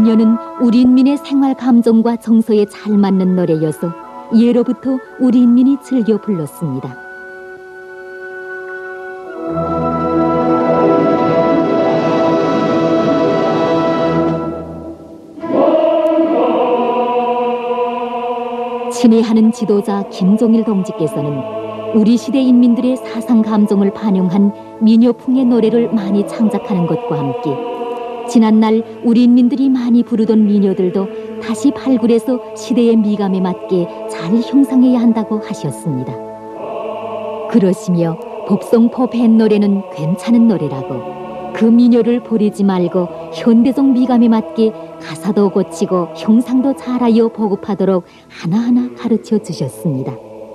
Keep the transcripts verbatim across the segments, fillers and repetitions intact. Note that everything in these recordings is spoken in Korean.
미녀는 우리 인민의 생활 감정과 정서에 잘 맞는 노래여서 예로부터 우리 인민이 즐겨 불렀습니다. 친애하는 지도자 김종일 동지께서는 우리 시대 인민들의 사상 감정을 반영한 민요풍의 노래를 많이 창작하는 것과 함께 지난날 우리 인민들이 많이 부르던 민요들도 다시 발굴해서 시대의 미감에 맞게 잘 형상해야 한다고 하셨습니다. 그러시며 복성포 뱃노래는 괜찮은 노래라고 그 민요를 버리지 말고 현대적 미감에 맞게 가사도 고치고 형상도 잘하여 보급하도록 하나하나 가르쳐 주셨습니다.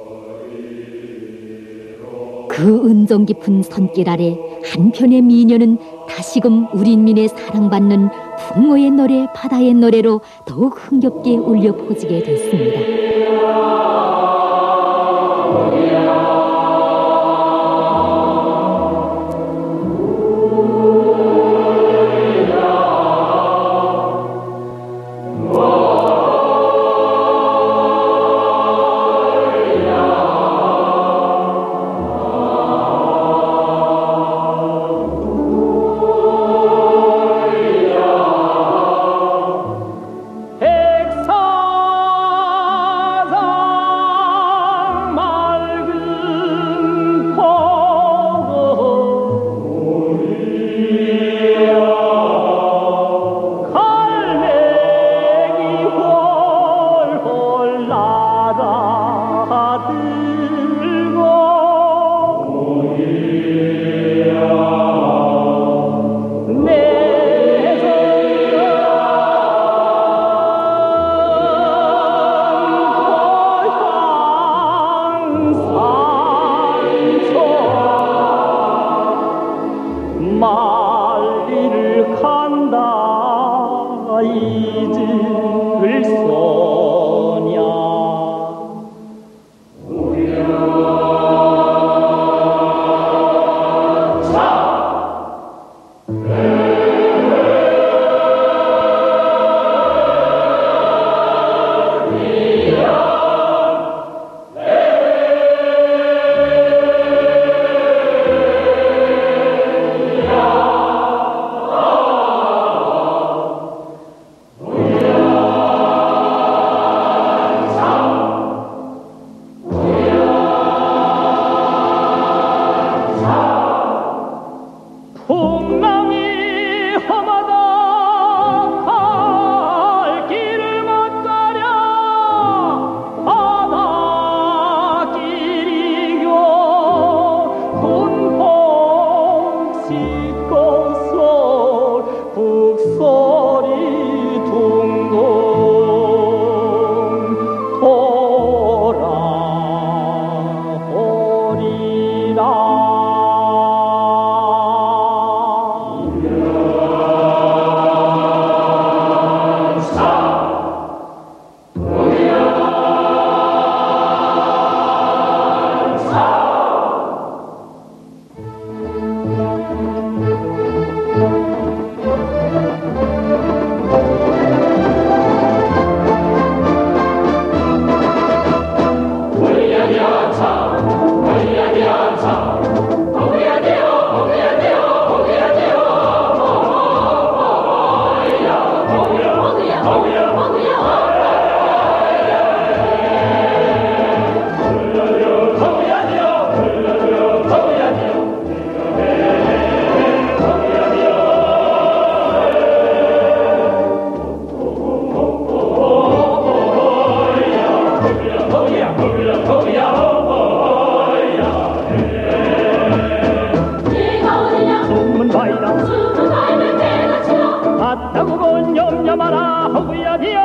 그 은정 깊은 손길 아래 한편의 미녀는 다시금 우리 인민의 사랑받는 풍어의 노래, 바다의 노래로 더욱 흥겹게 울려 퍼지게 됐습니다. 말리를 간다 잊을 소냐 풍랑이 험하다 갈 길을 못 가랴 바닷길이요 군폭 씻고서 북소리 둥둥 돌아오리라. 아따고 본 염려 마라 허구야 디요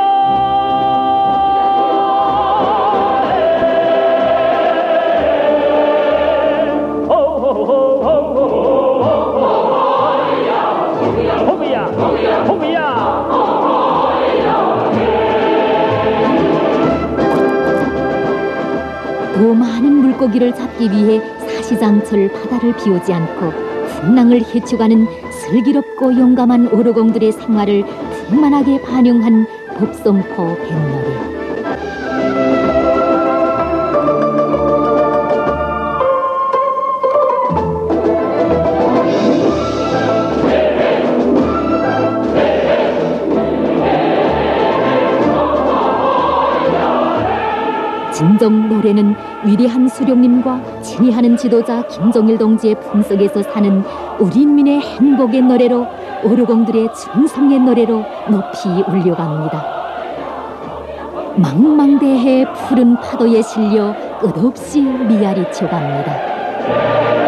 허구야 허구야 더 많은 물고기를 잡기 위해 사시장철 바다를 비우지 않고 풍랑을 헤쳐가는 슬기롭고 용감한 오로공들의 생활을 충만하게 반영한 dob성포 뱃노래. 진정 노래는 위대한 수령님과 친애하는 지도자 김정일 동지의 품속에서 사는 우리 인민의 행복의 노래로, 오르공들의 충성의 노래로 높이 울려갑니다. 망망대해의 푸른 파도에 실려 끝없이 미아리쳐 갑니다.